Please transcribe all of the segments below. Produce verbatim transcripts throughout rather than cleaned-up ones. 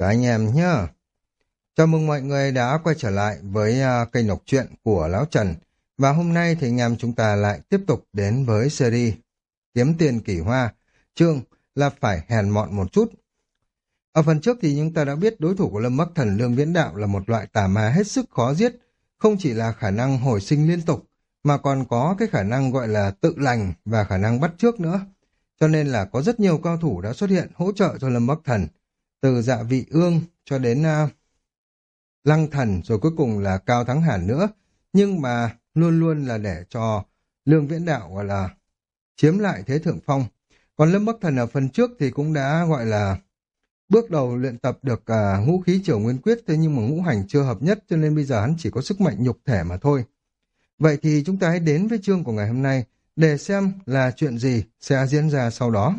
Các anh em nhá. Chào mừng mọi người đã quay trở lại với uh, kênh đọc truyện của Lão Trần. Và hôm nay thì anh em chúng ta lại tiếp tục đến với series Kiếm Tiền Kỳ Hoa. Chương là phải hèn mọn một chút. Ở phần trước thì chúng ta đã biết đối thủ của Lâm Bắc Thần Lương Viễn Đạo là một loại tà ma hết sức khó giết. Không chỉ là khả năng hồi sinh liên tục, mà còn có cái khả năng gọi là tự lành và khả năng bắt chước nữa. Cho nên là có rất nhiều cao thủ đã xuất hiện hỗ trợ cho Lâm Bắc Thần. Từ Dạ Vị Ương cho đến uh, Lăng Thần rồi cuối cùng là Cao Thắng Hàn nữa. Nhưng mà luôn luôn là để cho Lương Viễn Đạo gọi là chiếm lại thế thượng phong. Còn Lâm Bắc Thần ở phần trước thì cũng đã gọi là bước đầu luyện tập được uh, ngũ khí Triều Nguyên Quyết, thế nhưng mà ngũ hành chưa hợp nhất cho nên bây giờ hắn chỉ có sức mạnh nhục thể mà thôi. Vậy thì chúng ta hãy đến với chương của ngày hôm nay để xem là chuyện gì sẽ diễn ra sau đó.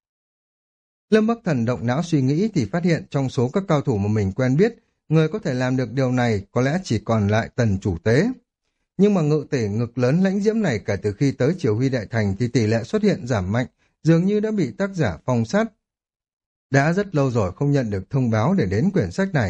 Lâm Bắc Thần động não suy nghĩ thì phát hiện trong số các cao thủ mà mình quen biết, người có thể làm được điều này có lẽ chỉ còn lại Tần Chủ Tế. Nhưng mà ngự tể ngực lớn lãnh diễm này kể từ khi tới Triều Huy Đại Thành thì tỷ lệ xuất hiện giảm mạnh, dường như đã bị tác giả phong sát. Đã rất lâu rồi không nhận được thông báo để đến quyển sách này.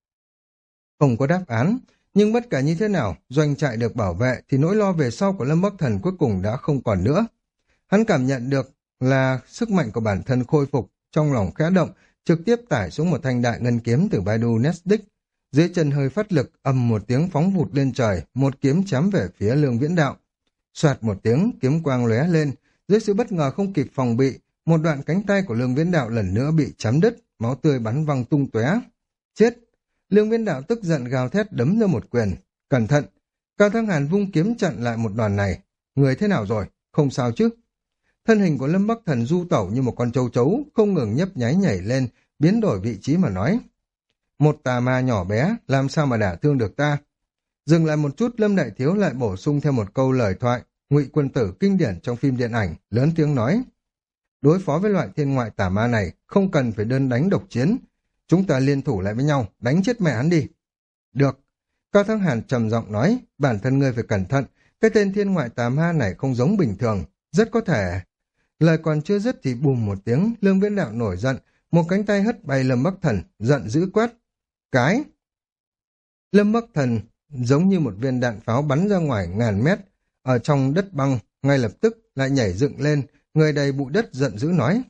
Không có đáp án, nhưng bất kể như thế nào, doanh trại được bảo vệ thì nỗi lo về sau của Lâm Bắc Thần cuối cùng đã không còn nữa. Hắn cảm nhận được là sức mạnh của bản thân khôi phục, trong lòng khẽ động, trực tiếp tải xuống một thanh đại ngân kiếm từ Baidu Nestic. Dưới chân hơi phát lực, ầm một tiếng phóng vụt lên trời, một kiếm chém về phía Lương Viễn Đạo. Soạt một tiếng, kiếm quang lóe lên, dưới sự bất ngờ không kịp phòng bị, một đoạn cánh tay của Lương Viễn Đạo lần nữa bị chém đứt, máu tươi bắn văng tung tóe. Chết! Lương Viễn Đạo tức giận gào thét đấm ra một quyền. Cẩn thận! Cao Thắng Hàn vung kiếm chặn lại một đòn này. Người thế nào rồi? Không sao chứ? Thân hình của Lâm Bắc Thần du tẩu như một con châu chấu, không ngừng nhấp nháy nhảy lên, biến đổi vị trí mà nói. Một tà ma nhỏ bé, làm sao mà đả thương được ta? Dừng lại một chút, Lâm Đại Thiếu lại bổ sung thêm một câu lời thoại, Ngụy Quân Tử kinh điển trong phim điện ảnh, lớn tiếng nói. Đối phó với loại thiên ngoại tà ma này, không cần phải đơn đánh độc chiến. Chúng ta liên thủ lại với nhau, đánh chết mẹ hắn đi. Được. Cao Thắng Hàn trầm giọng nói, bản thân ngươi phải cẩn thận, cái tên thiên ngoại tà ma này không giống bình thường, rất có thể... Lời còn chưa dứt thì bùm một tiếng, Lương Viễn Đạo nổi giận, một cánh tay hất bay Lâm Bắc Thần, giận dữ quát. Cái! Lâm Bắc Thần giống như một viên đạn pháo bắn ra ngoài ngàn mét, ở trong đất băng, ngay lập tức lại nhảy dựng lên, người đầy bụi đất giận dữ nói.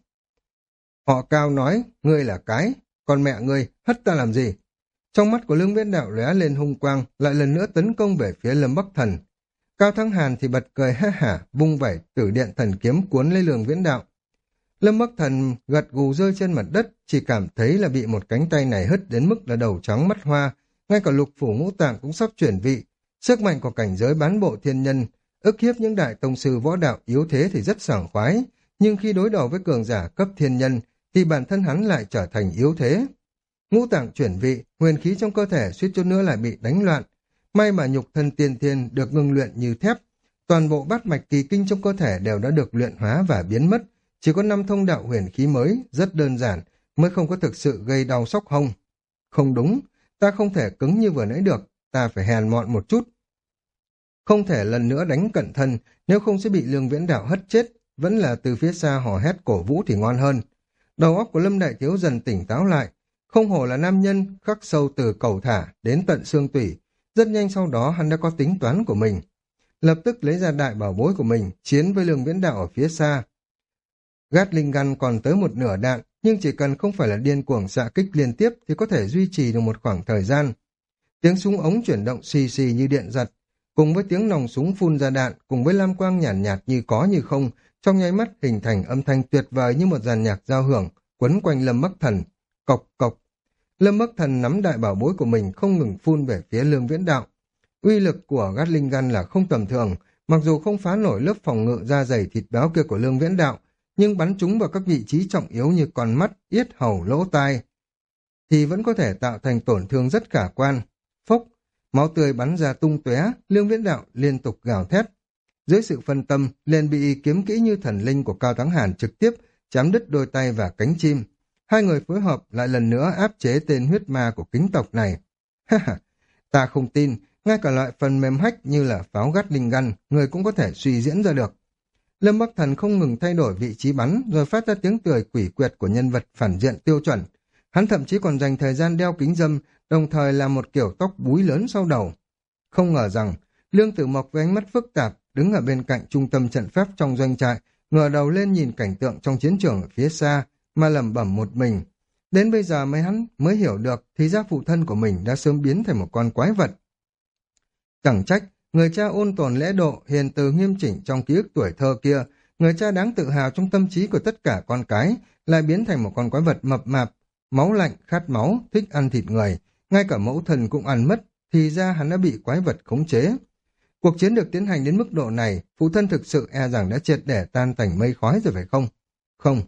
Họ Cao nói, ngươi là cái, còn mẹ ngươi hất ta làm gì? Trong mắt của Lương Viễn Đạo lóe lên hung quang, lại lần nữa tấn công về phía Lâm Bắc Thần. Cao Thắng Hàn thì bật cười ha hả, vung vẩy tử điện thần kiếm cuốn lấy Lương Viễn Đạo. Lâm Bắc Thần gật gù rơi trên mặt đất, chỉ cảm thấy là bị một cánh tay này hất đến mức là đầu trắng mắt hoa, ngay cả lục phủ ngũ tạng cũng sắp chuyển vị. Sức mạnh của cảnh giới bán bộ thiên nhân, ức hiếp những đại tông sư võ đạo yếu thế thì rất sảng khoái, nhưng khi đối đầu với cường giả cấp thiên nhân thì bản thân hắn lại trở thành yếu thế. Ngũ tạng chuyển vị, huyền khí trong cơ thể suýt chút nữa lại bị đánh loạn. May mà nhục thân tiên thiên được ngưng luyện như thép, toàn bộ bát mạch kỳ kinh trong cơ thể đều đã được luyện hóa và biến mất, chỉ có năm thông đạo huyền khí mới, rất đơn giản, mới không có thực sự gây đau xóc hông. Không đúng, ta không thể cứng như vừa nãy được, ta phải hèn mọn một chút. Không thể lần nữa đánh cận thân, nếu không sẽ bị Lương Viễn Đạo hất chết, vẫn là từ phía xa hò hét cổ vũ thì ngon hơn. Đầu óc của Lâm Đại Thiếu dần tỉnh táo lại, không hổ là nam nhân, khắc sâu từ cầu thả đến tận xương tủy. Rất nhanh sau đó hắn đã có tính toán của mình. Lập tức lấy ra đại bảo bối của mình, chiến với Lương Viễn Đạo ở phía xa. Gatling gun còn tới một nửa đạn, nhưng chỉ cần không phải là điên cuồng xạ kích liên tiếp thì có thể duy trì được một khoảng thời gian. Tiếng súng ống chuyển động xì xì như điện giật, cùng với tiếng nòng súng phun ra đạn, cùng với lam quang nhàn nhạt, nhạt như có như không, trong nháy mắt hình thành âm thanh tuyệt vời như một dàn nhạc giao hưởng, quấn quanh Lâm Bắc Thần. Cộc cộc. Lâm Bắc Thần nắm đại bảo bối của mình không ngừng phun về phía Lương Viễn Đạo. Uy lực của Gatling gun là không tầm thường, mặc dù không phá nổi lớp phòng ngự da dày thịt béo kia của Lương Viễn Đạo, nhưng bắn chúng vào các vị trí trọng yếu như con mắt, yết hầu, lỗ tai, thì vẫn có thể tạo thành tổn thương rất khả quan. Phốc, máu tươi bắn ra tung tóe, Lương Viễn Đạo liên tục gào thét. Dưới sự phân tâm, liền bị kiếm kỹ như thần linh của Cao Thắng Hàn trực tiếp chém đứt đôi tay và cánh chim. Hai người phối hợp lại lần nữa áp chế tên huyết ma của kính tộc này. Ha ha, ta không tin, ngay cả loại phần mềm hack như là pháo Gatling gun, người cũng có thể suy diễn ra được. Lâm Bắc Thần không ngừng thay đổi vị trí bắn, rồi phát ra tiếng cười quỷ quyệt của nhân vật phản diện tiêu chuẩn. Hắn thậm chí còn dành thời gian đeo kính râm, đồng thời làm một kiểu tóc búi lớn sau đầu. Không ngờ rằng, Lương Tử Mộc với ánh mắt phức tạp, đứng ở bên cạnh trung tâm trận pháp trong doanh trại, ngửa đầu lên nhìn cảnh tượng trong chiến trường ở phía xa, mà lẩm bẩm một mình. Đến bây giờ mới hắn mới hiểu được, thì ra phụ thân của mình đã sớm biến thành một con quái vật. Chẳng trách, người cha ôn tồn lễ độ, hiền từ nghiêm chỉnh trong ký ức tuổi thơ kia, người cha đáng tự hào trong tâm trí của tất cả con cái, lại biến thành một con quái vật mập mạp, máu lạnh, khát máu, thích ăn thịt người, ngay cả mẫu thần cũng ăn mất, thì ra hắn đã bị quái vật khống chế. Cuộc chiến được tiến hành đến mức độ này, phụ thân thực sự e rằng đã triệt để tan tành mây khói rồi phải không? Không.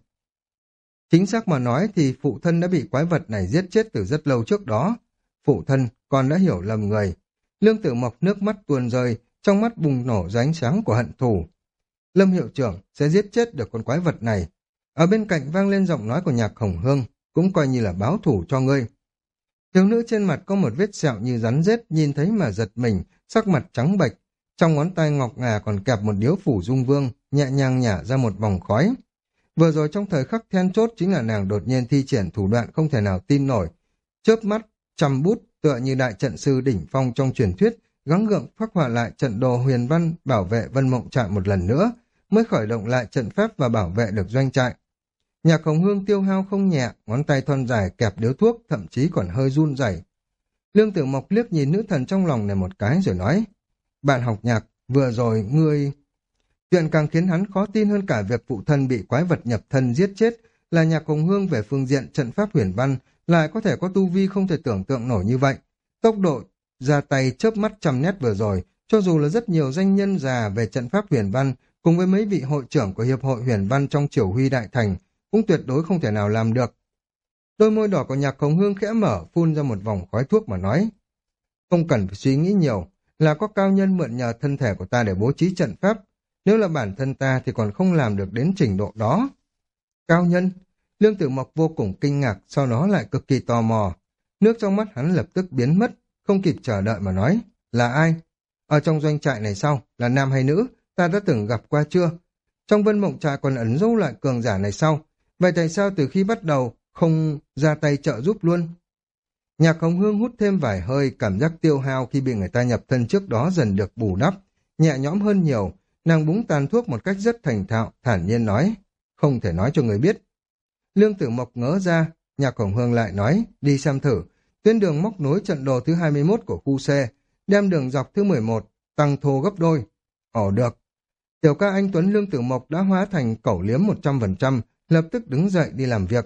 Chính xác mà nói thì phụ thân đã bị quái vật này giết chết từ rất lâu trước đó. Phụ thân còn đã hiểu lầm người. Lương Tử Mộc nước mắt tuôn rơi, trong mắt bùng nổ ra ánh sáng của hận thù. Lâm hiệu trưởng sẽ giết chết được con quái vật này. Ở bên cạnh vang lên giọng nói của Nhạc Hồng Hương, cũng coi như là báo thù cho ngươi. Thiếu nữ trên mặt có một vết sẹo như rắn rết, nhìn thấy mà giật mình, sắc mặt trắng bệch. Trong ngón tay ngọc ngà còn kẹp một điếu phủ dung vương, nhẹ nhàng nhả ra một vòng khói. Vừa rồi trong thời khắc then chốt chính là nàng đột nhiên thi triển thủ đoạn không thể nào tin nổi. Chớp mắt, chăm bút, tựa như đại trận sư đỉnh phong trong truyền thuyết, gắng gượng phác họa lại trận đồ huyền văn bảo vệ Vân Mộng Trại một lần nữa, mới khởi động lại trận pháp và bảo vệ được doanh trại. Nhạc Hồng Hương tiêu hao không nhẹ, ngón tay thon dài kẹp điếu thuốc, thậm chí còn hơi run rẩy. Lương Tử Mộc liếc nhìn nữ thần trong lòng này một cái rồi nói, bạn học Nhạc, vừa rồi ngươi... Chuyện càng khiến hắn khó tin hơn cả việc phụ thân bị quái vật nhập thân giết chết là Nhạc Hồng Hương về phương diện trận pháp huyền văn lại có thể có tu vi không thể tưởng tượng nổi như vậy. Tốc độ ra tay chớp mắt trăm nét vừa rồi, cho dù là rất nhiều danh nhân già về trận pháp huyền văn cùng với mấy vị hội trưởng của Hiệp hội huyền văn trong Triều Huy Đại Thành cũng tuyệt đối không thể nào làm được. Đôi môi đỏ của Nhạc Hồng Hương khẽ mở, phun ra một vòng khói thuốc mà nói, không cần phải suy nghĩ nhiều, là có cao nhân mượn nhờ thân thể của ta để bố trí trận pháp. Nếu là bản thân ta thì còn không làm được đến trình độ đó. Cao nhân? Lương Tử Mộc vô cùng kinh ngạc, sau đó lại cực kỳ tò mò. Nước trong mắt hắn lập tức biến mất, không kịp chờ đợi mà nói, là ai? Ở trong doanh trại này sao? Là nam hay nữ? Ta đã từng gặp qua chưa? Trong Vân Mộng Trại còn ẩn giấu loại cường giả này sao? Vậy tại sao từ khi bắt đầu không ra tay trợ giúp luôn? Nhạc Hồng Hương hút thêm vài hơi, cảm giác tiêu hao khi bị người ta nhập thân trước đó dần được bù đắp, nhẹ nhõm hơn nhiều. Nàng búng tàn thuốc một cách rất thành thạo, thản nhiên nói, không thể nói cho người biết. Lương Tử Mộc ngớ ra, Nhạc Hồng Hương lại nói, đi xem thử, tuyến đường móc nối trận đồ thứ hai mươi mốt của khu C, đem đường dọc thứ mười một, tăng thô gấp đôi. Ồ được. Tiểu ca anh Tuấn Lương Tử Mộc đã hóa thành cẩu liếm một trăm phần trăm, lập tức đứng dậy đi làm việc.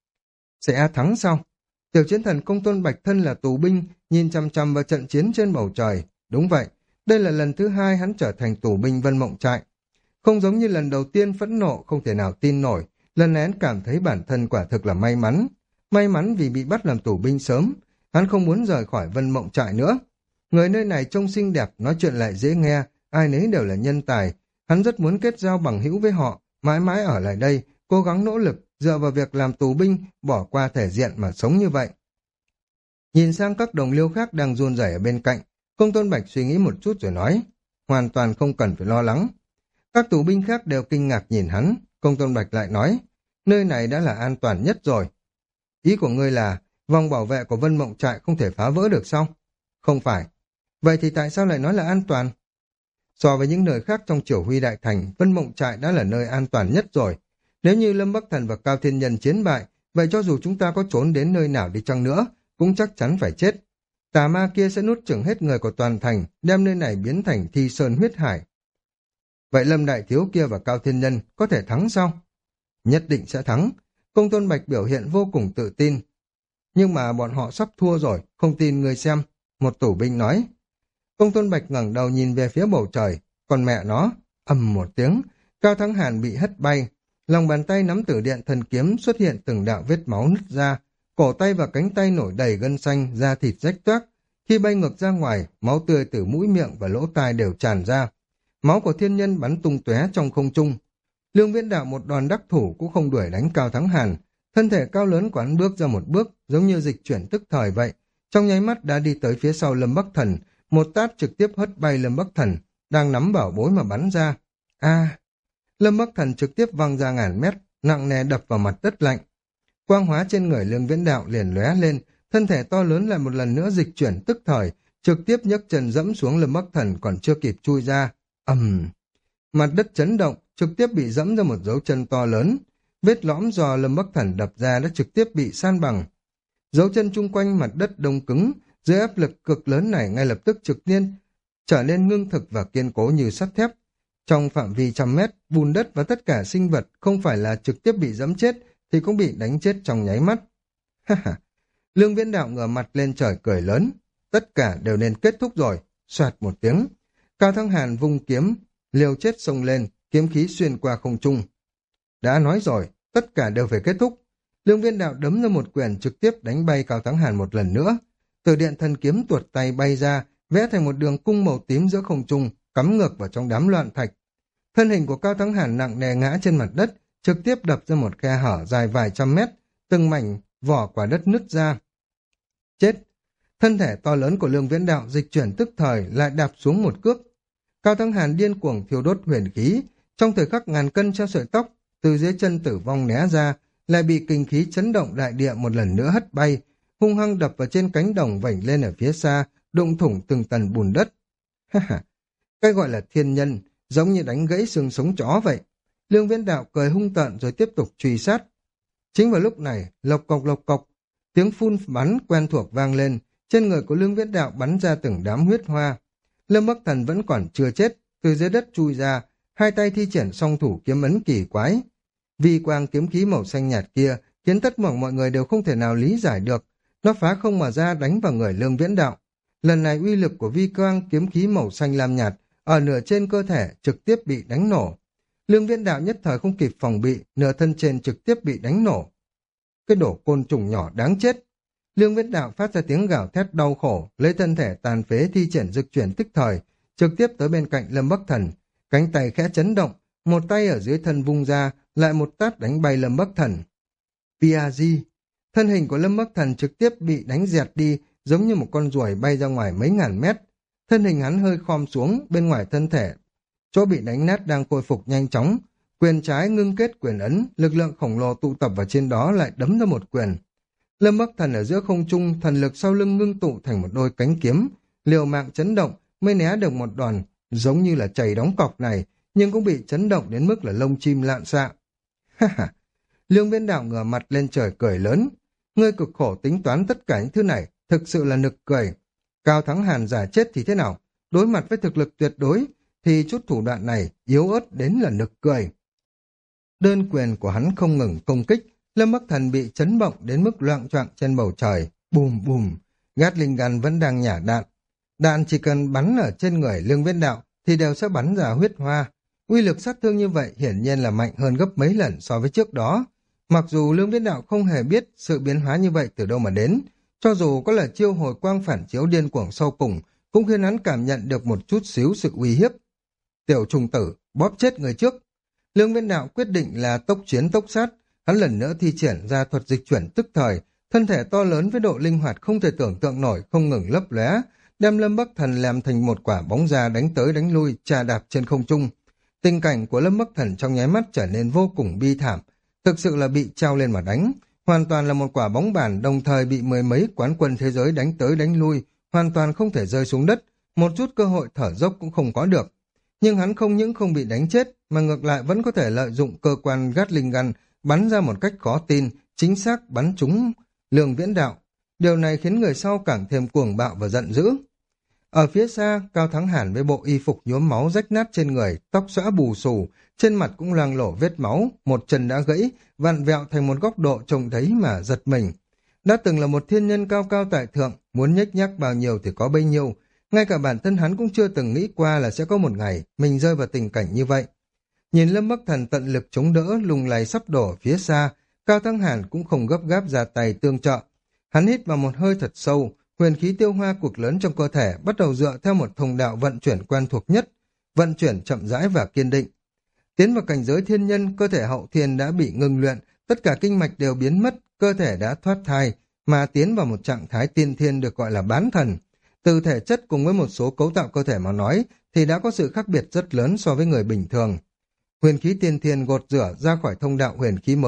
Sẽ thắng sao? Tiểu chiến thần Công Tôn Bạch thân là tù binh, nhìn chăm chăm vào trận chiến trên bầu trời. Đúng vậy. Đây là lần thứ hai hắn trở thành tù binh Vân Mộng Trại. Không giống như lần đầu tiên phẫn nộ không thể nào tin nổi, lần này hắn cảm thấy bản thân quả thực là may mắn. May mắn vì bị bắt làm tù binh sớm, hắn không muốn rời khỏi Vân Mộng Trại nữa. Người nơi này trông xinh đẹp, nói chuyện lại dễ nghe, ai nấy đều là nhân tài. Hắn rất muốn kết giao bằng hữu với họ, mãi mãi ở lại đây, cố gắng nỗ lực, dựa vào việc làm tù binh, bỏ qua thể diện mà sống như vậy. Nhìn sang các đồng liêu khác đang run rẩy ở bên cạnh, Công Tôn Bạch suy nghĩ một chút rồi nói, hoàn toàn không cần phải lo lắng. Các tù binh khác đều kinh ngạc nhìn hắn, Công Tôn Bạch lại nói, nơi này đã là an toàn nhất rồi. Ý của ngươi là, vòng bảo vệ của Vân Mộng Trại không thể phá vỡ được sao? Không phải. Vậy thì tại sao lại nói là an toàn? So với những nơi khác trong Triều Huy Đại Thành, Vân Mộng Trại đã là nơi an toàn nhất rồi. Nếu như Lâm Bắc Thần và Cao Thiên Nhân chiến bại, vậy cho dù chúng ta có trốn đến nơi nào đi chăng nữa, cũng chắc chắn phải chết. Tà ma kia sẽ nuốt chửng hết người của toàn thành, đem nơi này biến thành thi sơn huyết hải. Vậy Lâm Đại Thiếu kia và Cao Thiên Nhân có thể thắng sao? Nhất định sẽ thắng. Công Tôn Bạch biểu hiện vô cùng tự tin. Nhưng mà bọn họ sắp thua rồi, không tin người xem. Một tù binh nói. Công Tôn Bạch ngẩng đầu nhìn về phía bầu trời. Còn mẹ nó, ầm một tiếng, Cao Thắng Hàn bị hất bay. Lòng bàn tay nắm tử điện thần kiếm xuất hiện từng đạo vết máu nứt ra. Cổ tay và cánh tay nổi đầy gân xanh, da thịt rách toác. Khi bay ngược ra ngoài, máu tươi từ mũi miệng và lỗ tai đều tràn ra. Máu của thiên nhân bắn tung tóe trong không trung. Lương Viễn Đạo một đòn đắc thủ cũng không đuổi đánh Cao Thắng Hàn. Thân thể cao lớn của hắn bước ra một bước, giống như dịch chuyển tức thời vậy. Trong nháy mắt đã đi tới phía sau Lâm Bắc Thần, một tát trực tiếp hất bay Lâm Bắc Thần, đang nắm bảo bối mà bắn ra. A! Lâm Bắc Thần trực tiếp văng ra ngàn mét, nặng nề đập vào mặt đất lạnh. Quang hóa trên người Lương Viễn Đạo liền lóe lên, thân thể to lớn lại một lần nữa dịch chuyển tức thời, trực tiếp nhấc chân dẫm xuống Lâm Bắc Thần còn chưa kịp chui ra. Ầm! Mặt đất chấn động, trực tiếp bị dẫm ra một dấu chân to lớn. Vết lõm do Lâm Bắc Thần đập ra đã trực tiếp bị san bằng. Dấu chân chung quanh mặt đất đông cứng, dưới áp lực cực lớn này ngay lập tức trực nhiên trở nên ngưng thực và kiên cố như sắt thép. Trong phạm vi trăm mét, bùn đất và tất cả sinh vật không phải là trực tiếp bị dẫm chết thì cũng bị đánh chết trong nháy mắt. Ha ha! Lương Viễn Đạo ngửa mặt lên trời cười lớn. Tất cả đều nên kết thúc rồi. Soạt một tiếng. Cao Thắng Hàn vung kiếm, liều chết xông lên, kiếm khí xuyên qua không trung. Đã nói rồi, tất cả đều phải kết thúc. Lương Viễn Đạo đấm ra một quyền trực tiếp đánh bay Cao Thắng Hàn một lần nữa. Từ điện thần kiếm tuột tay bay ra, vẽ thành một đường cung màu tím giữa không trung, cắm ngược vào trong đám loạn thạch. Thân hình của Cao Thắng Hàn nặng nề ngã trên mặt đất, trực tiếp đập ra một khe hở dài vài trăm mét, từng mảnh vỏ quả đất nứt ra. Chết! Thân thể to lớn của Lương Viễn Đạo dịch chuyển tức thời lại đạp xuống một cước. Cao Thắng Hàn điên cuồng thiêu đốt huyền khí, trong thời khắc ngàn cân treo sợi tóc, từ dưới chân tử vong né ra, lại bị kinh khí chấn động đại địa một lần nữa hất bay, hung hăng đập vào trên cánh đồng vảnh lên ở phía xa, đụng thủng từng tầng bùn đất. Ha ha! Cái gọi là thiên nhân, giống như đánh gãy xương sống chó vậy. Lương Viễn Đạo cười hung tợn rồi tiếp tục truy sát. Chính vào lúc này, lộc cộc lộc cộc, tiếng phun bắn quen thuộc vang lên, trên người của Lương Viễn Đạo bắn ra từng đám huyết hoa. Lâm Bắc Thần vẫn còn chưa chết, từ dưới đất chui ra, hai tay thi triển song thủ kiếm ấn kỳ quái. Vi quang kiếm khí màu xanh nhạt kia khiến tất cả mọi người đều không thể nào lý giải được, nó phá không mà ra đánh vào người Lương Viễn Đạo. Lần này uy lực của vi quang kiếm khí màu xanh lam nhạt ở nửa trên cơ thể trực tiếp bị đánh nổ. Lương Viễn Đạo nhất thời không kịp phòng bị, nửa thân trên trực tiếp bị đánh nổ. Cái đổ côn trùng nhỏ đáng chết! Lương Viễn Đạo phát ra tiếng gào thét đau khổ, lấy thân thể tàn phế thi triển dực chuyển tức thời, trực tiếp tới bên cạnh Lâm Bắc Thần, cánh tay khẽ chấn động, một tay ở dưới thân vung ra, lại một tát đánh bay Lâm Bắc Thần. pê rờ, thân hình của Lâm Bắc Thần trực tiếp bị đánh dẹt đi, giống như một con ruồi bay ra ngoài mấy ngàn mét. Thân hình hắn hơi khom xuống, bên ngoài thân thể chỗ bị đánh nát đang khôi phục nhanh chóng, quyền trái ngưng kết quyền ấn, lực lượng khổng lồ tụ tập vào trên đó lại đấm ra một quyền. Lâm Bắc Thần ở giữa không trung, thần lực sau lưng ngưng tụ thành một đôi cánh kiếm, liều mạng chấn động mới né được một đòn giống như là chày đóng cọc này, nhưng cũng bị chấn động đến mức là lông chim lạn xạ. Ha ha! Lương Viễn Đạo ngửa mặt lên trời cười lớn. Ngươi cực khổ tính toán tất cả những thứ này, thực sự là nực cười. Cao Thắng Hàn giả chết thì thế nào? Đối mặt với thực lực tuyệt đối, thì chút thủ đoạn này yếu ớt đến là nực cười. Đơn quyền của hắn không ngừng công kích, Lâm Bắc Thần bị chấn động đến mức loạng choạng trên bầu trời. Bùm bùm, Gatling gun vẫn đang nhả đạn. Đạn chỉ cần bắn ở trên người Lương Viễn Đạo thì đều sẽ bắn ra huyết hoa. Uy lực sát thương như vậy hiển nhiên là mạnh hơn gấp mấy lần so với trước đó. Mặc dù Lương Viễn Đạo không hề biết sự biến hóa như vậy từ đâu mà đến, cho dù có là chiêu hồi quang phản chiếu điên cuồng sâu cùng, cũng khiến hắn cảm nhận được một chút xíu sự uy hiếp. Tiểu trùng tử, bóp chết người trước. Lương Viễn Đạo quyết định là tốc chiến tốc sát, hắn lần nữa thi triển ra thuật dịch chuyển tức thời, thân thể to lớn với độ linh hoạt không thể tưởng tượng nổi không ngừng lấp lóe, đem Lâm Bắc Thần làm thành một quả bóng da đánh tới đánh lui, chà đạp trên không trung. Tình cảnh của Lâm Bắc Thần trong nháy mắt trở nên vô cùng bi thảm, thực sự là bị treo lên mà đánh, hoàn toàn là một quả bóng bàn đồng thời bị mười mấy quán quân thế giới đánh tới đánh lui, hoàn toàn không thể rơi xuống đất, một chút cơ hội thở dốc cũng không có được. Nhưng hắn không những không bị đánh chết, mà ngược lại vẫn có thể lợi dụng cơ quan Gatling gun bắn ra một cách khó tin, chính xác bắn trúng Lương Viễn Đạo. Điều này khiến người sau càng thêm cuồng bạo và giận dữ. Ở phía xa, Cao Thắng Hàn với bộ y phục nhuốm máu rách nát trên người, tóc xõa bù xù, trên mặt cũng loang lổ vết máu, một chân đã gãy, vặn vẹo thành một góc độ trông thấy mà giật mình. Đã từng là một thiên nhân cao cao tại thượng, muốn nhếch nhác bao nhiêu thì có bấy nhiêu, ngay cả bản thân hắn cũng chưa từng nghĩ qua là sẽ có một ngày mình rơi vào tình cảnh như vậy. Nhìn Lâm Bắc Thần tận lực chống đỡ lung lay sắp đổ ở phía xa, Cao Thắng Hàn cũng không gấp gáp ra tay tương trợ. Hắn hít vào một hơi thật sâu, huyền khí tiêu hoa cuộc lớn trong cơ thể bắt đầu dựa theo một thông đạo vận chuyển quen thuộc nhất, vận chuyển chậm rãi và kiên định. Tiến vào cảnh giới thiên nhân, cơ thể hậu thiên đã bị ngừng luyện, tất cả kinh mạch đều biến mất, cơ thể đã thoát thai, mà tiến vào một trạng thái tiên thiên được gọi là bán thần. Từ thể chất cùng với một số cấu tạo cơ thể mà nói, thì đã có sự khác biệt rất lớn so với người bình thường. Huyền khí tiên thiên gột rửa ra khỏi thông đạo huyền khí mới,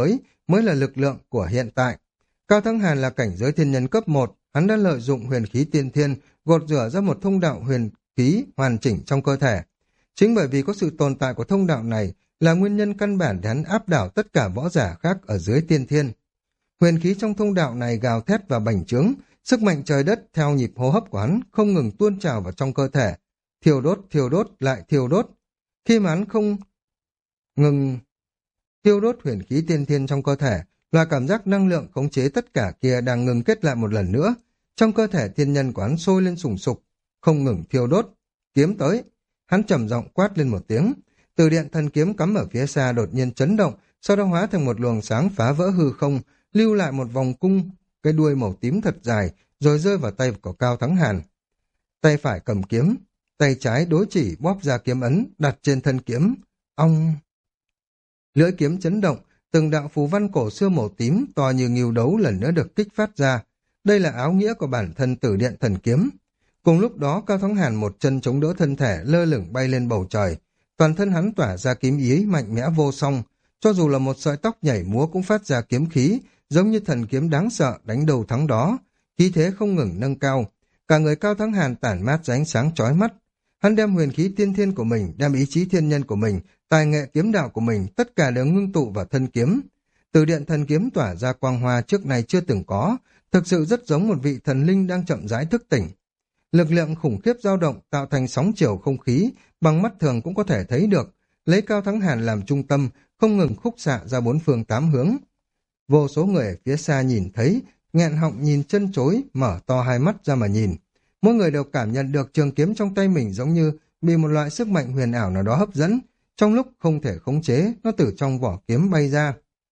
mới là lực lượng của hiện tại. Cao Thắng Hàn là cảnh giới thiên nhân cấp một, hắn đã lợi dụng huyền khí tiên thiên, gột rửa ra một thông đạo huyền khí hoàn chỉnh trong cơ thể. Chính bởi vì có sự tồn tại của thông đạo này là nguyên nhân căn bản để hắn áp đảo tất cả võ giả khác ở dưới tiên thiên. Huyền khí trong thông đạo này gào thét và bành trướng, sức mạnh trời đất theo nhịp hô hấp của hắn không ngừng tuôn trào vào trong cơ thể, thiêu đốt, thiêu đốt, lại thiêu đốt. Khi mà hắn không ngừng thiêu đốt huyền khí tiên thiên trong cơ thể, là cảm giác năng lượng khống chế tất cả kia đang ngừng kết lại một lần nữa. Trong cơ thể thiên nhân của hắn sôi lên sùng sục, không ngừng thiêu đốt. Kiếm tới, hắn trầm giọng quát lên một tiếng. Từ điện thần kiếm cắm ở phía xa đột nhiên chấn động, sau đó hóa thành một luồng sáng phá vỡ hư không, lưu lại một vòng cung, cái đuôi màu tím thật dài, rồi rơi vào tay của Cao Thắng Hàn. Tay phải cầm kiếm, tay trái đối chỉ bóp ra kiếm ấn, đặt trên thân kiếm. Ong! Lưỡi kiếm chấn động, từng đạo phù văn cổ xưa màu tím to như ngưu đấu lần nữa được kích phát ra. Đây là áo nghĩa của bản thân Tử Điện Thần Kiếm. Cùng lúc đó Cao Thắng Hàn một chân chống đỡ thân thể lơ lửng bay lên bầu trời. Toàn thân hắn tỏa ra kiếm ý mạnh mẽ vô song. Cho dù là một sợi tóc nhảy múa cũng phát ra kiếm khí, giống như thần kiếm đáng sợ đánh đầu thắng đó. Khí thế không ngừng nâng cao. Cả người Cao Thắng Hàn tản mát ra ánh sáng chói mắt. Hắn đem huyền khí tiên thiên của mình, đem ý chí thiên nhân của mình, tài nghệ kiếm đạo của mình, tất cả đều ngưng tụ vào thân kiếm. Từ điện thần kiếm tỏa ra quang hoa trước này chưa từng có, thực sự rất giống một vị thần linh đang chậm rãi thức tỉnh. Lực lượng khủng khiếp dao động tạo thành sóng chiều không khí, bằng mắt thường cũng có thể thấy được, lấy Cao Thắng Hàn làm trung tâm, không ngừng khúc xạ ra bốn phương tám hướng. Vô số người ở phía xa nhìn thấy, nghẹn họng nhìn chân chối, mở to hai mắt ra mà nhìn. Mỗi người đều cảm nhận được trường kiếm trong tay mình giống như bị một loại sức mạnh huyền ảo nào đó hấp dẫn, trong lúc không thể khống chế, nó từ trong vỏ kiếm bay ra.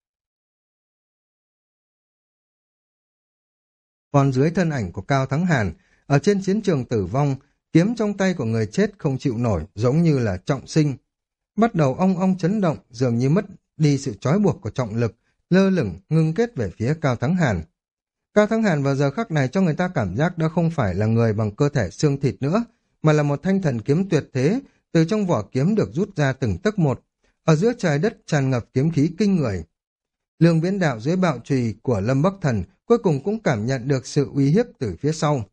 Còn dưới thân ảnh của Cao Thắng Hàn, ở trên chiến trường tử vong, kiếm trong tay của người chết không chịu nổi, giống như là trọng sinh. Bắt đầu ong ong chấn động, dường như mất đi sự trói buộc của trọng lực, lơ lửng, ngưng kết về phía Cao Thắng Hàn. Cao Thắng Hàn vào giờ khắc này cho người ta cảm giác đã không phải là người bằng cơ thể xương thịt nữa, mà là một thanh thần kiếm tuyệt thế, từ trong vỏ kiếm được rút ra từng tấc một. Ở giữa trời đất tràn ngập kiếm khí kinh người. Lương Viễn Đạo dưới bạo chùy của Lâm Bắc Thần cuối cùng cũng cảm nhận được sự uy hiếp từ phía sau.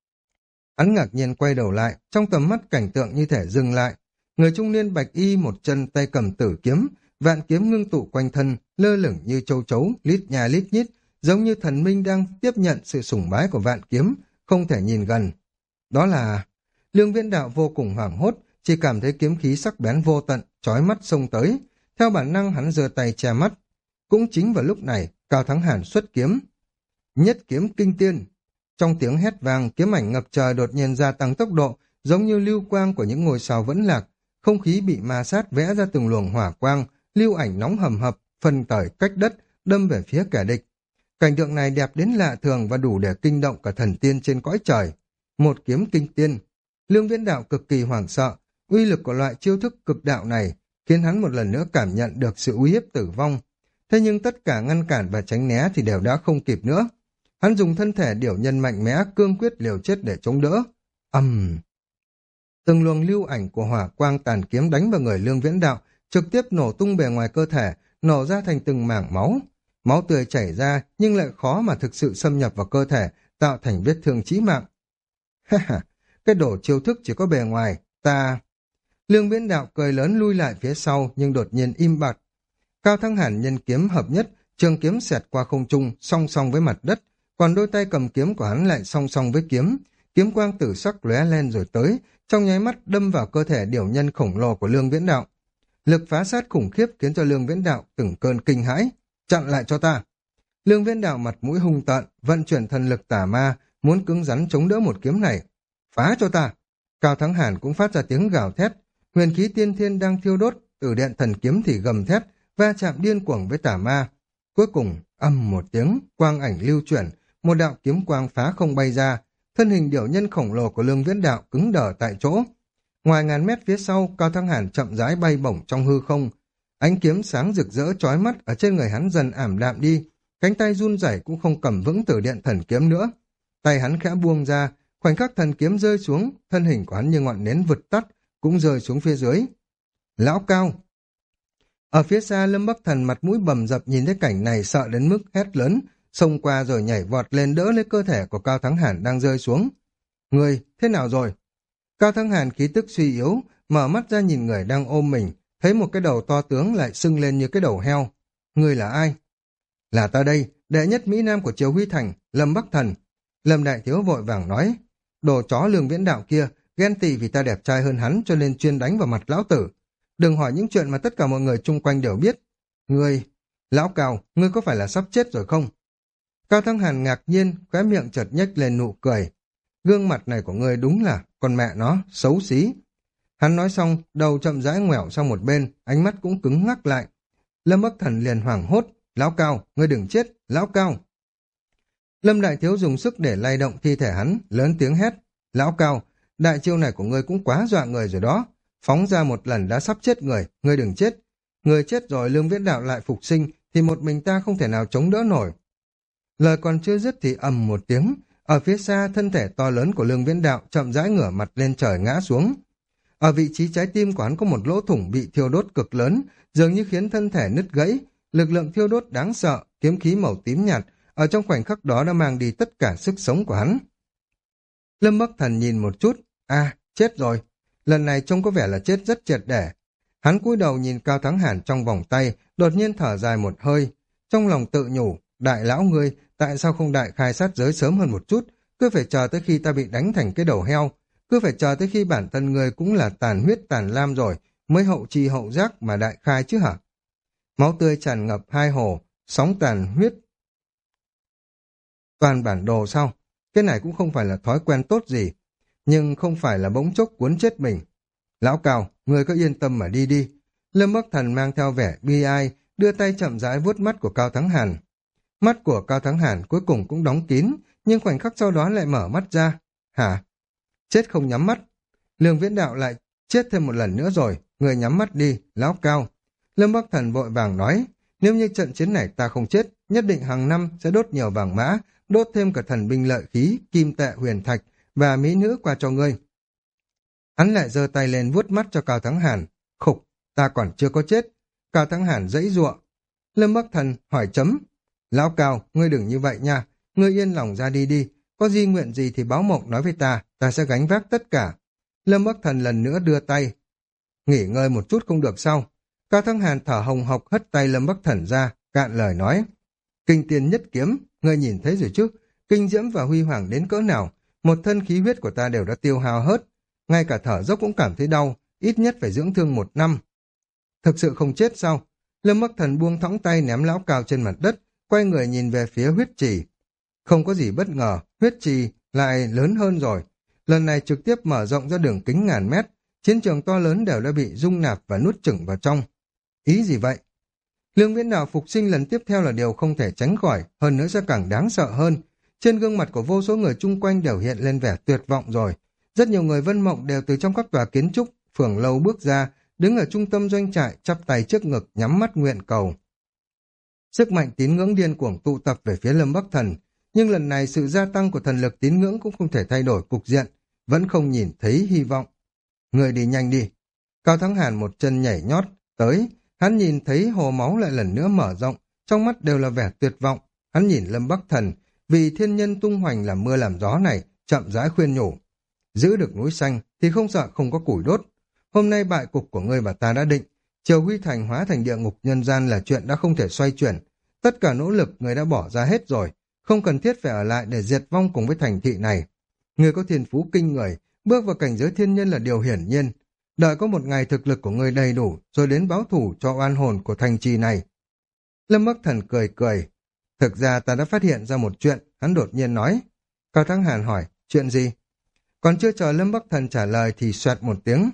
Hắn ngạc nhiên quay đầu lại, trong tầm mắt cảnh tượng như thể dừng lại. Người trung niên bạch y một chân tay cầm tử kiếm, vạn kiếm ngưng tụ quanh thân, lơ lửng như châu chấu, lít nhà lít nhít, giống như thần minh đang tiếp nhận sự sủng bái của vạn kiếm, không thể nhìn gần. Đó là... Lương Viễn Đạo vô cùng hoảng hốt, chỉ cảm thấy kiếm khí sắc bén vô tận, chói mắt xông tới. Theo bản năng hắn giơ tay che mắt. Cũng chính vào lúc này, Cao Thắng Hàn xuất kiếm. Nhất kiếm kinh tiên. Trong tiếng hét vang, kiếm ảnh ngập trời đột nhiên gia tăng tốc độ, giống như lưu quang của những ngôi sao vẫn lạc. Không khí bị ma sát vẽ ra từng luồng hỏa quang, lưu ảnh nóng hầm hập, phân tời cách đất, đâm về phía kẻ địch. Cảnh tượng này đẹp đến lạ thường và đủ để kinh động cả thần tiên trên cõi trời. Một kiếm kinh tiên. Lương Viễn Đạo cực kỳ hoảng sợ, uy lực của loại chiêu thức cực đạo này khiến hắn một lần nữa cảm nhận được sự uy hiếp tử vong. Thế nhưng tất cả ngăn cản và tránh né thì đều đã không kịp nữa. Hắn dùng thân thể điểu nhân mạnh mẽ cương quyết liều chết để chống đỡ. Ầm! Uhm. Từng luồng lưu ảnh của hỏa quang tàn kiếm đánh vào người Lương Viễn Đạo, trực tiếp nổ tung bề ngoài cơ thể, nổ ra thành từng mảng máu. Máu tươi chảy ra nhưng lại khó mà thực sự xâm nhập vào cơ thể, tạo thành vết thương chí mạng. Ha ha! Cái đồ chiêu thức chỉ có bề ngoài, ta... Lương Viễn Đạo cười lớn lui lại phía sau nhưng đột nhiên im bặt. Cao Thắng Hàn nhân kiếm hợp nhất, trường kiếm xẹt qua không trung, song song với mặt đất, còn đôi tay cầm kiếm của hắn lại song song với kiếm. Kiếm quang tử sắc lóe lên rồi tới, trong nháy mắt đâm vào cơ thể điểu nhân khổng lồ của Lương Viễn Đạo. Lực phá sát khủng khiếp khiến cho Lương Viễn Đạo từng cơn kinh hãi. Chặn lại cho ta! Lương Viễn Đạo mặt mũi hung tợn, vận chuyển thần lực tà ma, muốn cứng rắn chống đỡ một kiếm này. Phá cho ta! Cao Thắng Hàn cũng phát ra tiếng gào thét. Huyền khí tiên thiên đang thiêu đốt, Tử Điện Thần Kiếm thì gầm thét, va chạm điên cuồng với tà ma. Cuối cùng, âm một tiếng, quang ảnh lưu chuyển, một đạo kiếm quang phá không bay ra, thân hình điểu nhân khổng lồ của Lương Viễn Đạo cứng đờ tại chỗ. Ngoài ngàn mét phía sau, Cao Thắng Hàn chậm rãi bay bổng trong hư không. Ánh kiếm sáng rực rỡ chói mắt ở trên người hắn dần ảm đạm đi, cánh tay run rẩy cũng không cầm vững Tử Điện Thần Kiếm nữa. Tay hắn khẽ buông ra, khoảnh khắc thần kiếm rơi xuống, thân hình của hắn như ngọn nến vụt tắt, cũng rơi xuống phía dưới. Lão Cao! Ở phía xa Lâm Bắc Thần mặt mũi bầm dập nhìn thấy cảnh này sợ đến mức hét lớn, xông qua rồi nhảy vọt lên đỡ lấy cơ thể của Cao Thắng Hàn đang rơi xuống. Người, thế nào rồi? Cao Thắng Hàn khí tức suy yếu, mở mắt ra nhìn người đang ôm mình, thấy một cái đầu to tướng lại sưng lên như cái đầu heo. Người là ai? Là ta đây, đệ nhất Mỹ Nam của Triều Huy Thành, Lâm Bắc Thần. Lâm Đại Thiếu vội vàng nói, đồ chó Lương Viễn Đạo kia, ghen tị vì ta đẹp trai hơn hắn cho nên chuyên đánh vào mặt lão tử. Đừng hỏi những chuyện mà tất cả mọi người chung quanh đều biết. Ngươi, lão Cao, ngươi có phải là sắp chết rồi không? Cao Thắng Hàn ngạc nhiên, khóe miệng chợt nhếch lên nụ cười. Gương mặt này của ngươi đúng là, con mẹ nó, xấu xí. Hắn nói xong, đầu chậm rãi ngoẻo sang một bên, ánh mắt cũng cứng ngắc lại. Lâm Bắc Thần liền hoảng hốt, lão Cao, ngươi đừng chết, lão Cao. Lâm Đại Thiếu dùng sức để lay động thi thể hắn, lớn tiếng hét. Lão Cao, đại chiêu này của ngươi cũng quá dọa người rồi đó. Phóng ra một lần đã sắp chết người, ngươi đừng chết. Người chết rồi Lương Viễn Đạo lại phục sinh, thì một mình ta không thể nào chống đỡ nổi. Lời còn chưa dứt thì ầm một tiếng, ở phía xa thân thể to lớn của Lương Viễn Đạo chậm rãi ngửa mặt lên trời ngã xuống. Ở vị trí trái tim của hắn có một lỗ thủng bị thiêu đốt cực lớn, dường như khiến thân thể nứt gãy, lực lượng thiêu đốt đáng sợ, kiếm khí màu tím nhạt, ở trong khoảnh khắc đó đã mang đi tất cả sức sống của hắn. Lâm Bắc Thần nhìn một chút, à, chết rồi, lần này trông có vẻ là chết rất triệt để. Hắn cúi đầu nhìn Cao Thắng Hàn trong vòng tay, đột nhiên thở dài một hơi, trong lòng tự nhủ, đại lão ngươi, tại sao không đại khai sát giới sớm hơn một chút, cứ phải chờ tới khi ta bị đánh thành cái đầu heo, cứ phải chờ tới khi bản thân ngươi cũng là tàn huyết tàn lam rồi, mới hậu trì hậu giác mà đại khai chứ hả? Máu tươi tràn ngập hai hồ, sóng tàn huyết. Toàn bản đồ sao? Cái này cũng không phải là thói quen tốt gì, nhưng không phải là bỗng chốc cuốn chết mình. Lão Cao, người cứ yên tâm mà đi đi. Lâm Bắc Thần mang theo vẻ bi ai, đưa tay chậm rãi vuốt mắt của Cao Thắng Hàn. Mắt của Cao Thắng Hàn cuối cùng cũng đóng kín, nhưng khoảnh khắc sau đó lại mở mắt ra. Hả? Chết không nhắm mắt. Lương Viễn Đạo lại chết thêm một lần nữa rồi, người nhắm mắt đi, Lão Cao. Lâm Bắc Thần vội vàng nói, nếu như trận chiến này ta không chết, nhất định hàng năm sẽ đốt nhiều vàng mã, đốt thêm cả thần binh lợi khí, kim tệ huyền thạch và mỹ nữ qua cho ngươi. Hắn lại giơ tay lên vuốt mắt cho Cao Thắng Hàn. Khục, ta còn chưa có chết. Cao Thắng Hàn giãy giụa. Lâm Bắc Thần hỏi chấm. Lão Cao, ngươi đừng như vậy nha. Ngươi yên lòng ra đi đi. Có di nguyện gì thì báo mộng nói với ta, ta sẽ gánh vác tất cả. Lâm Bắc Thần lần nữa đưa tay. Nghỉ ngơi một chút không được sao? Cao Thắng Hàn thở hồng hộc hất tay Lâm Bắc Thần ra, cạn lời nói. Kinh tiên nhất kiếm, ngươi nhìn thấy rồi chứ? Kinh diễm và huy hoàng đến cỡ nào? Một thân khí huyết của ta đều đã tiêu hao hết. Ngay cả thở dốc cũng cảm thấy đau, ít nhất phải dưỡng thương một năm. Thực sự không chết sao? Lâm Bắc Thần buông thõng tay ném Lão Cao trên mặt đất, quay người nhìn về phía huyết trì. Không có gì bất ngờ, huyết trì lại lớn hơn rồi. Lần này trực tiếp mở rộng ra đường kính ngàn mét, chiến trường to lớn đều đã bị dung nạp và nuốt chửng vào trong. Ý gì vậy? Lương Viễn Đạo phục sinh lần tiếp theo là điều không thể tránh khỏi, hơn nữa sẽ càng đáng sợ hơn. Trên gương mặt của vô số người chung quanh đều hiện lên vẻ tuyệt vọng rồi. Rất nhiều người Vân Mộng đều từ trong các tòa kiến trúc, phường lâu bước ra, đứng ở trung tâm doanh trại, chắp tay trước ngực, nhắm mắt nguyện cầu. Sức mạnh tín ngưỡng điên cuồng tụ tập về phía Lâm Bắc Thần, nhưng lần này sự gia tăng của thần lực tín ngưỡng cũng không thể thay đổi cục diện, vẫn không nhìn thấy hy vọng. Người đi nhanh đi. Cao Thắng Hàn một chân nhảy nhót, tới, hắn nhìn thấy hồ máu lại lần nữa mở rộng, trong mắt đều là vẻ tuyệt vọng. Hắn nhìn Lâm Bắc Thần, vì thiên nhân tung hoành làm mưa làm gió này, chậm rãi khuyên nhủ. Giữ được núi xanh thì không sợ không có củi đốt. Hôm nay bại cục của ngươi và ta đã định, Triều Huy Thành hóa thành địa ngục nhân gian là chuyện đã không thể xoay chuyển. Tất cả nỗ lực người đã bỏ ra hết rồi, không cần thiết phải ở lại để diệt vong cùng với thành thị này. Người có thiên phú kinh người, bước vào cảnh giới thiên nhân là điều hiển nhiên. Đợi có một ngày thực lực của người đầy đủ, rồi đến báo thủ cho oan hồn của thành trì này. Lâm Bắc Thần cười cười. Thực ra ta đã phát hiện ra một chuyện, hắn đột nhiên nói. Cao Thắng Hàn hỏi, chuyện gì? Còn chưa chờ Lâm Bắc Thần trả lời thì xoẹt một tiếng.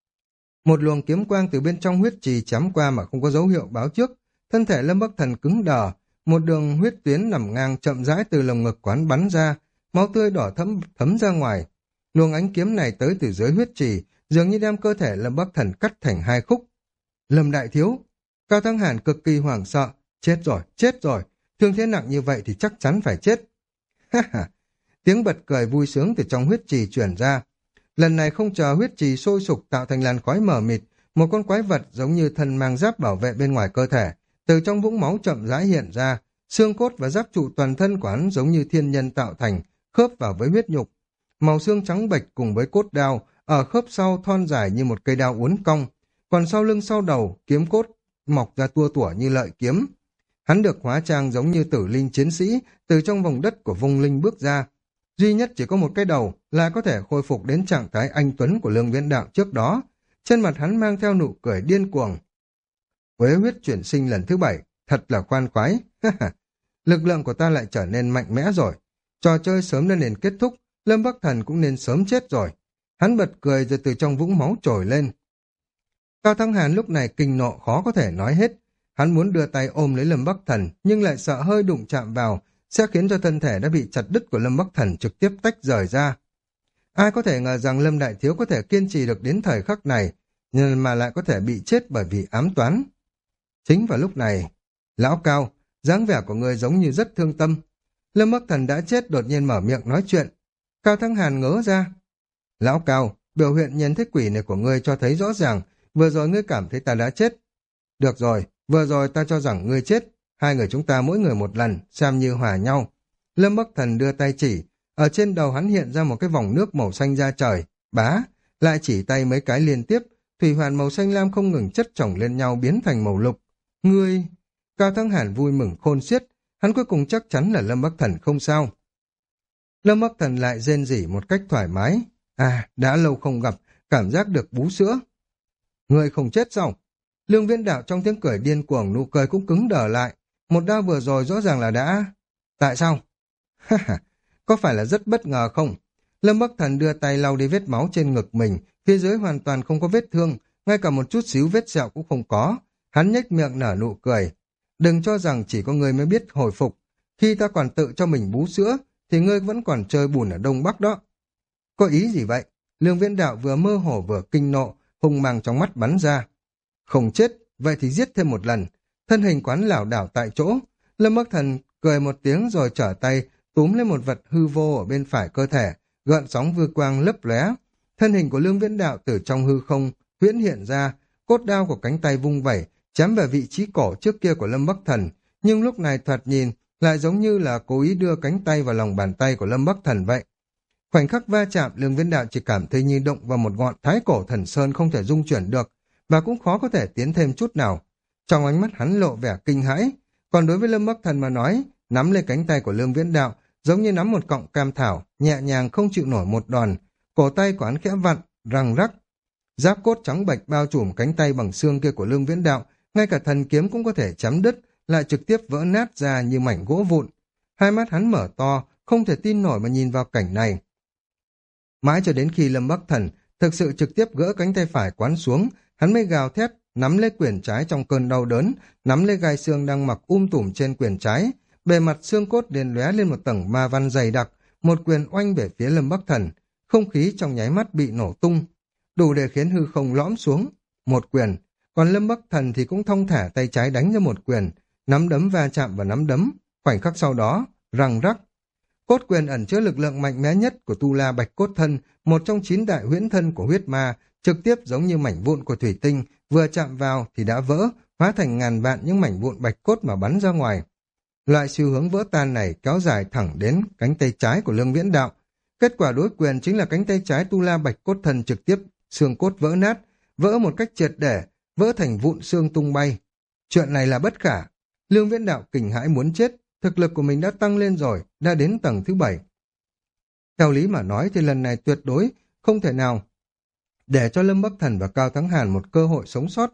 Một luồng kiếm quang từ bên trong huyết trì chém qua mà không có dấu hiệu báo trước. Thân thể Lâm Bắc Thần cứng đờ, một đường huyết tuyến nằm ngang chậm rãi từ lồng ngực quán bắn ra, máu tươi đỏ thấm thấm ra ngoài. Luồng ánh kiếm này tới từ dưới huyết trì, dường như đem cơ thể Lâm Bắc Thần cắt thành hai khúc. Lâm Đại Thiếu, Cao Thắng Hàn cực kỳ hoảng sợ, chết rồi, chết rồi, thương thế nặng như vậy thì chắc chắn phải chết. Ha ha, tiếng bật cười vui sướng từ trong huyết trì truyền ra. Lần này không chờ huyết trì sôi sục tạo thành làn khói mờ mịt, Một con quái vật giống như thân mang giáp bảo vệ bên ngoài cơ thể, từ trong vũng máu chậm rãi hiện ra, xương cốt và giáp trụ toàn thân của hắn giống như thiên nhân tạo thành, khớp vào với huyết nhục. Màu xương trắng bệch cùng với cốt đao, ở khớp sau thon dài như một cây đao uốn cong, còn sau lưng sau đầu, kiếm cốt mọc ra tua tủa như lợi kiếm. Hắn được hóa trang giống như tử linh chiến sĩ từ trong vòng đất của vung linh bước ra. Duy nhất chỉ có một cái đầu là có thể khôi phục đến trạng thái anh tuấn của Lương Viễn Đạo trước đó. Trên mặt hắn mang theo nụ cười điên cuồng. Quế huyết chuyển sinh lần thứ bảy, thật là khoan khoái. Lực lượng của ta lại trở nên mạnh mẽ rồi. Trò chơi sớm đã nên kết thúc, Lâm Bắc Thần cũng nên sớm chết rồi. Hắn bật cười rồi từ trong vũng máu trồi lên. Cao Thắng Hàn lúc này kinh nộ khó có thể nói hết. Hắn muốn đưa tay ôm lấy Lâm Bắc Thần, nhưng lại sợ hơi đụng chạm vào, sẽ khiến cho thân thể đã bị chặt đứt của Lâm Bắc Thần trực tiếp tách rời ra. Ai có thể ngờ rằng Lâm Đại Thiếu có thể kiên trì được đến thời khắc này, nhưng mà lại có thể bị chết bởi vì ám toán. Chính vào lúc này, Lão Cao, dáng vẻ của người giống như rất thương tâm. Lâm Bắc Thần đã chết đột nhiên mở miệng nói chuyện. Cao Thắng Hàn ngớ ra. Lão Cao, biểu hiện nhìn thấy quỷ này của ngươi cho thấy rõ ràng, vừa rồi ngươi cảm thấy ta đã chết. Được rồi, vừa rồi ta cho rằng ngươi chết, hai người chúng ta mỗi người một lần, xem như hòa nhau. Lâm Bắc Thần đưa tay chỉ, ở trên đầu hắn hiện ra một cái vòng nước màu xanh da trời, bá, lại chỉ tay mấy cái liên tiếp, thủy hoàn màu xanh lam không ngừng chất chồng lên nhau biến thành màu lục. Ngươi... Cao Thắng Hàn vui mừng khôn xiết, hắn cuối cùng chắc chắn là Lâm Bắc Thần không sao. Lâm Bắc Thần lại rên rỉ một cách thoải mái. À, đã lâu không gặp, cảm giác được bú sữa. Ngươi không chết sao? Lương Viễn Đạo trong tiếng cười điên cuồng, nụ cười cũng cứng đờ lại. Một đao vừa rồi rõ ràng là đã... Tại sao? Có phải là rất bất ngờ không? Lâm Bắc Thần đưa tay lau đi vết máu trên ngực mình, phía dưới hoàn toàn không có vết thương, ngay cả một chút xíu vết sẹo cũng không có. Hắn nhếch miệng nở nụ cười. Đừng cho rằng chỉ có ngươi mới biết hồi phục. Khi ta còn tự cho mình bú sữa, thì ngươi vẫn còn chơi bùn ở Đông Bắc đó. Có ý gì vậy? Lương Viễn Đạo vừa mơ hồ vừa kinh nộ, hùng mang trong mắt bắn ra. Không chết, vậy thì giết thêm một lần. Thân hình quán lảo đảo tại chỗ. Lâm Bắc Thần cười một tiếng rồi trở tay, túm lên một vật hư vô ở bên phải cơ thể, gợn sóng vư quang lấp lóe. Thân hình của Lương Viễn Đạo từ trong hư không huyễn hiện ra, cốt đao của cánh tay vung vẩy, chém về vị trí cổ trước kia của Lâm Bắc Thần, nhưng lúc này thoạt nhìn lại giống như là cố ý đưa cánh tay vào lòng bàn tay của Lâm Bắc Thần vậy. Khoảnh khắc va chạm, Lương Viễn Đạo chỉ cảm thấy như động vào một ngọn thái cổ thần sơn không thể dung chuyển được, và cũng khó có thể tiến thêm chút nào. Trong ánh mắt hắn lộ vẻ kinh hãi, còn đối với Lâm Bắc Thần mà nói, nắm lên cánh tay của Lương Viễn Đạo giống như nắm một cọng cam thảo, nhẹ nhàng không chịu nổi một đòn. Cổ tay của hắn khẽ vặn, răng rắc. Giáp cốt trắng bệch bao trùm cánh tay bằng xương kia của Lương Viễn Đạo, ngay cả thần kiếm cũng có thể chém đứt, lại trực tiếp vỡ nát ra như mảnh gỗ vụn. Hai mắt hắn mở to, không thể tin nổi mà nhìn vào cảnh này. Mãi cho đến khi Lâm Bắc Thần thực sự trực tiếp gỡ cánh tay phải quán xuống, hắn mới gào thét, nắm lấy quyền trái trong cơn đau đớn, nắm lấy gai xương đang mặc um tùm trên quyền trái. Bề mặt xương cốt liền lóe lên một tầng ma văn dày đặc, một quyền oanh về phía Lâm Bắc Thần. Không khí trong nháy mắt bị nổ tung, đủ để khiến hư không lõm xuống. Một quyền, còn Lâm Bắc Thần thì cũng thong thả tay trái đánh ra một quyền, nắm đấm va chạm vào nắm đấm. Khoảnh khắc sau đó, răng rắc. Cốt quyền ẩn chứa lực lượng mạnh mẽ nhất của Tu La Bạch Cốt Thân, một trong chín đại huyễn thân của huyết ma, trực tiếp giống như mảnh vụn của thủy tinh, vừa chạm vào thì đã vỡ, hóa thành ngàn vạn những mảnh vụn bạch cốt mà bắn ra ngoài. Loại xu hướng vỡ tan này kéo dài thẳng đến cánh tay trái của Lương Viễn Đạo. Kết quả đối quyền chính là cánh tay trái Tu La Bạch Cốt Thân trực tiếp xương cốt vỡ nát, vỡ một cách triệt để, vỡ thành vụn xương tung bay. Chuyện này là bất khả. Lương Viễn Đạo kinh hãi muốn chết, thực lực của mình đã tăng lên rồi, đã đến tầng thứ bảy. Theo lý mà nói thì lần này tuyệt đối không thể nào để cho Lâm Bắc Thần và Cao Thắng Hàn một cơ hội sống sót.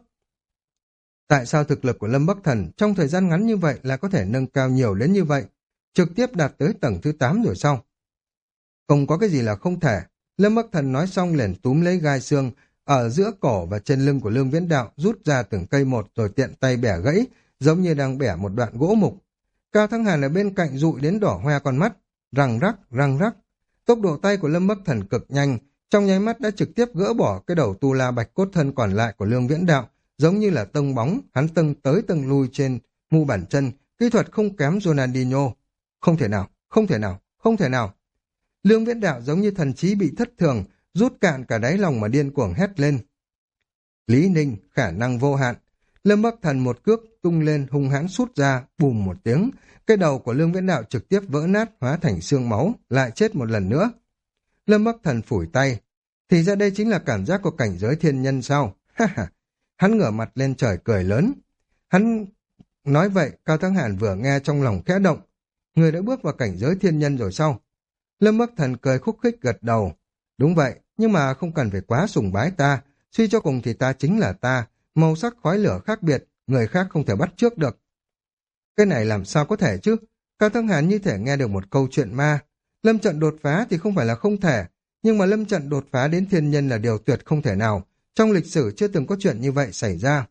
Tại sao thực lực của Lâm Bắc Thần trong thời gian ngắn như vậy là có thể nâng cao nhiều đến như vậy, trực tiếp đạt tới tầng thứ tám rồi sao? Không có cái gì là không thể. Lâm Bắc Thần nói xong liền túm lấy gai xương ở giữa cổ và trên lưng của Lương Viễn Đạo, rút ra từng cây một rồi tiện tay bẻ gãy, giống như đang bẻ một đoạn gỗ mục. Cao Thắng Hàn ở bên cạnh dụi đến đỏ hoe con mắt, răng rắc, răng rắc. Tốc độ tay của Lâm Bắc Thần cực nhanh, trong nháy mắt đã trực tiếp gỡ bỏ cái đầu Tu La Bạch Cốt Thân còn lại của Lương Viễn Đạo, giống như là tông bóng, hắn tâng tới tầng lui trên mu bàn chân, kỹ thuật không kém Ronaldinho. Không thể nào, không thể nào, không thể nào. Lương Viễn Đạo giống như thần trí bị thất thường, rút cạn cả đáy lòng mà điên cuồng hét lên. Lý Ninh, khả năng vô hạn. Lâm Bắc Thần một cước tung lên hung hãn sút ra, bùm một tiếng, cái đầu của Lương Viễn Đạo trực tiếp vỡ nát hóa thành xương máu, lại chết một lần nữa. Lâm Bắc Thần phủi tay, thì ra đây chính là cảm giác của cảnh giới thiên nhân sao? Ha ha. Hắn ngửa mặt lên trời cười lớn. Hắn nói vậy, Cao Thắng Hàn vừa nghe trong lòng khẽ động. Người đã bước vào cảnh giới thiên nhân rồi sao? Lâm Bắc Thần cười khúc khích gật đầu. Đúng vậy, nhưng mà không cần phải quá sùng bái ta. Suy cho cùng thì ta chính là ta. Màu sắc khói lửa khác biệt, người khác không thể bắt chước được. Cái này làm sao có thể chứ? Cao Thắng Hàn như thể nghe được một câu chuyện ma. Lâm trận đột phá thì không phải là không thể, nhưng mà lâm trận đột phá đến thiên nhân là điều tuyệt không thể nào. Trong lịch sử chưa từng có chuyện như vậy xảy ra.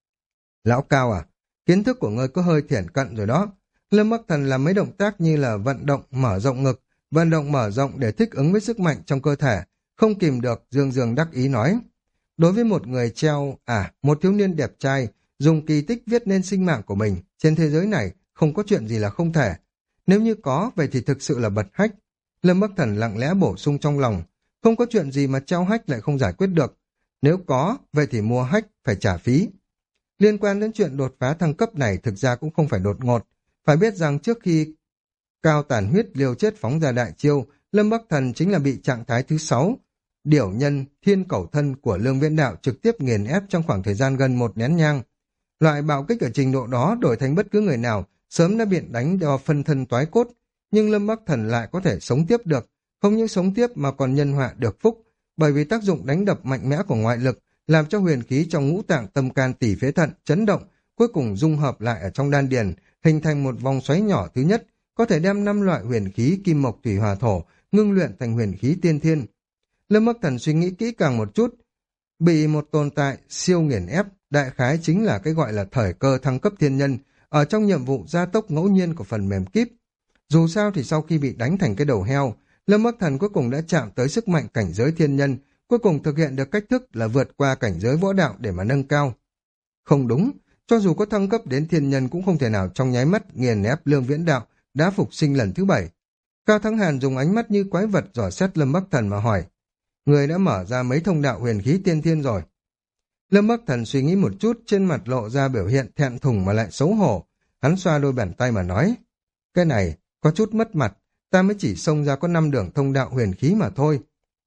Lão Cao à, kiến thức của ngươi có hơi thiển cận rồi đó. Lâm Bắc Thần làm mấy động tác như là vận động mở rộng ngực, vận động mở rộng để thích ứng với sức mạnh trong cơ thể, không kìm được, dương dương đắc ý nói. Đối với một người treo, à, một thiếu niên đẹp trai, dùng kỳ tích viết nên sinh mạng của mình, trên thế giới này không có chuyện gì là không thể. Nếu như có, vậy thì thực sự là bật hách. Lâm Bắc Thần lặng lẽ bổ sung trong lòng, không có chuyện gì mà treo hách lại không giải quyết được. Nếu có, vậy thì mua hách phải trả phí. Liên quan đến chuyện đột phá thăng cấp này thực ra cũng không phải đột ngột. Phải biết rằng trước khi Cao Tàn Huyết liều chết phóng ra đại chiêu, Lâm Bắc Thần chính là bị trạng thái thứ sáu. Điểu nhân, thiên cẩu thân của Lương Viễn Đạo trực tiếp nghiền ép trong khoảng thời gian gần một nén nhang. Loại bạo kích ở trình độ đó đổi thành bất cứ người nào, sớm đã bị đánh do phân thân toái cốt. Nhưng Lâm Bắc Thần lại có thể sống tiếp được, không những sống tiếp mà còn nhân họa được phúc, bởi vì tác dụng đánh đập mạnh mẽ của ngoại lực, làm cho huyền khí trong ngũ tạng tâm can tỷ phế thận chấn động, cuối cùng dung hợp lại ở trong đan điền, hình thành một vòng xoáy nhỏ thứ nhất, có thể đem năm loại huyền khí kim mộc thủy hỏa thổ ngưng luyện thành huyền khí tiên thiên. Lâm Bắc Thần suy nghĩ kỹ càng một chút, bị một tồn tại siêu nghiền ép, đại khái chính là cái gọi là thời cơ thăng cấp thiên nhân, ở trong nhiệm vụ gia tốc ngẫu nhiên của phần mềm kíp. Dù sao thì sau khi bị đánh thành cái đầu heo, Lâm Bắc Thần cuối cùng đã chạm tới sức mạnh cảnh giới thiên nhân, cuối cùng thực hiện được cách thức là vượt qua cảnh giới võ đạo để mà nâng cao. Không đúng, cho dù có thăng cấp đến thiên nhân cũng không thể nào trong nháy mắt nghiền ép Lương Viễn Đạo đã phục sinh lần thứ bảy. Cao Thắng Hàn dùng ánh mắt như quái vật dò xét Lâm Bắc Thần mà hỏi, người đã mở ra mấy thông đạo huyền khí tiên thiên rồi? Lâm Bắc Thần suy nghĩ một chút, trên mặt lộ ra biểu hiện thẹn thùng mà lại xấu hổ. Hắn xoa đôi bàn tay mà nói, cái này có chút mất mặt, ta mới chỉ xông ra có năm đường thông đạo huyền khí mà thôi.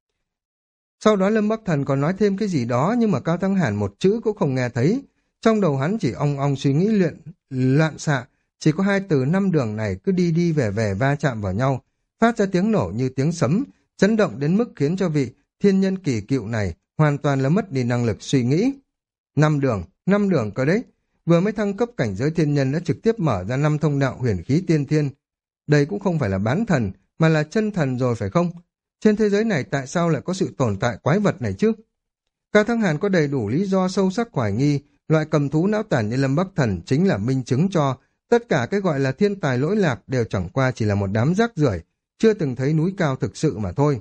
Sau đó Lâm Bắc Thần còn nói thêm cái gì đó, nhưng mà Cao Thắng Hàn một chữ cũng không nghe thấy. Trong đầu hắn chỉ ong ong suy nghĩ luyện loạn xạ, chỉ có hai từ năm đường này cứ đi đi về về va chạm vào nhau, phát ra tiếng nổ như tiếng sấm, chấn động đến mức khiến cho vị thiên nhân kỳ cựu này hoàn toàn là mất đi năng lực suy nghĩ. Năm đường, năm đường cơ đấy, vừa mới thăng cấp cảnh giới thiên nhân đã trực tiếp mở ra năm thông đạo huyền khí tiên thiên. Đây cũng không phải là bán thần, mà là chân thần rồi phải không? Trên thế giới này tại sao lại có sự tồn tại quái vật này chứ? Cao Thắng Hàn có đầy đủ lý do sâu sắc hoài nghi, loại cầm thú não tàn như Lâm Bắc Thần chính là minh chứng cho tất cả cái gọi là thiên tài lỗi lạc đều chẳng qua chỉ là một đám rác rưởi, chưa từng thấy núi cao thực sự mà thôi.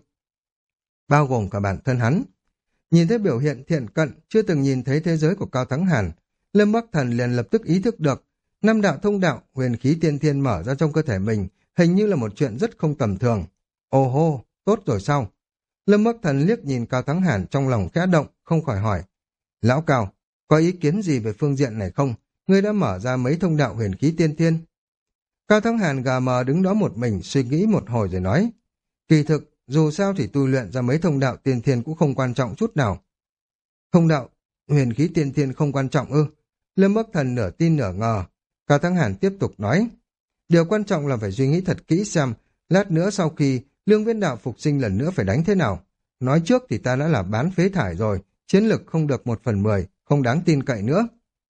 Bao gồm cả bản thân hắn. Nhìn thấy biểu hiện thiện cận, chưa từng nhìn thấy thế giới của Cao Thắng Hàn, Lâm Bắc Thần liền lập tức ý thức được, năm đạo thông đạo, huyền khí tiên thiên mở ra trong cơ thể mình, hình như là một chuyện rất không tầm thường. Ồ hô, tốt rồi sao? Lâm Bắc Thần liếc nhìn Cao Thắng Hàn trong lòng khẽ động, không khỏi hỏi. Lão Cao, có ý kiến gì về phương diện này không? Ngươi đã mở ra mấy thông đạo huyền khí tiên thiên? Cao Thắng Hàn gà mờ đứng đó một mình, suy nghĩ một hồi rồi nói. Kỳ thực, dù sao thì tu luyện ra mấy thông đạo tiên thiên cũng không quan trọng chút nào. Thông đạo huyền khí tiên thiên không quan trọng ư? Lâm Bắc Thần nửa tin nửa ngờ. Cao Thắng Hàn tiếp tục nói. Điều quan trọng là phải suy nghĩ thật kỹ xem, lát nữa sau khi Lương Viễn Đạo phục sinh lần nữa phải đánh thế nào. Nói trước thì ta đã là bán phế thải rồi, chiến lực không được một phần mười, không đáng tin cậy nữa.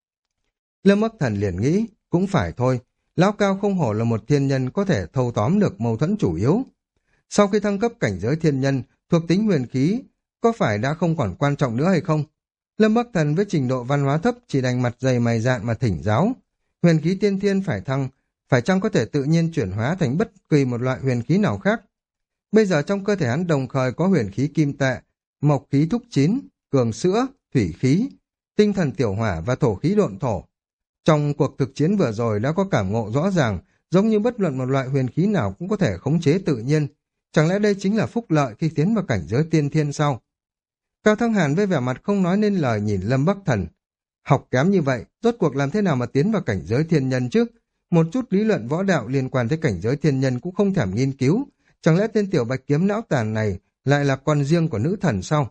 Lâm Bắc Thần liền nghĩ, cũng phải thôi, Lão Cao không hổ là một thiên nhân có thể thâu tóm được mâu thuẫn chủ yếu. Sau khi thăng cấp cảnh giới thiên nhân, thuộc tính huyền khí có phải đã không còn quan trọng nữa hay không? Lâm Bắc Thần với trình độ văn hóa thấp chỉ đành mặt dày mày dạn mà thỉnh giáo. Huyền khí tiên thiên phải thăng, phải chăng có thể tự nhiên chuyển hóa thành bất kỳ một loại huyền khí nào khác? Bây giờ trong cơ thể hắn đồng thời có huyền khí kim tệ, mộc khí thúc chín, cường sữa, thủy khí, tinh thần tiểu hỏa và thổ khí độn thổ. Trong cuộc thực chiến vừa rồi đã có cảm ngộ rõ ràng, giống như bất luận một loại huyền khí nào cũng có thể khống chế tự nhiên. Chẳng lẽ đây chính là phúc lợi khi tiến vào cảnh giới tiên thiên sao? Cao Thắng Hàn với vẻ mặt không nói nên lời nhìn Lâm Bắc Thần. Học kém như vậy, rốt cuộc làm thế nào mà tiến vào cảnh giới thiên nhân chứ? Một chút lý luận võ đạo liên quan tới cảnh giới thiên nhân cũng không thèm nghiên cứu. Chẳng lẽ tên tiểu bạch kiếm não tàn này lại là con riêng của nữ thần sao?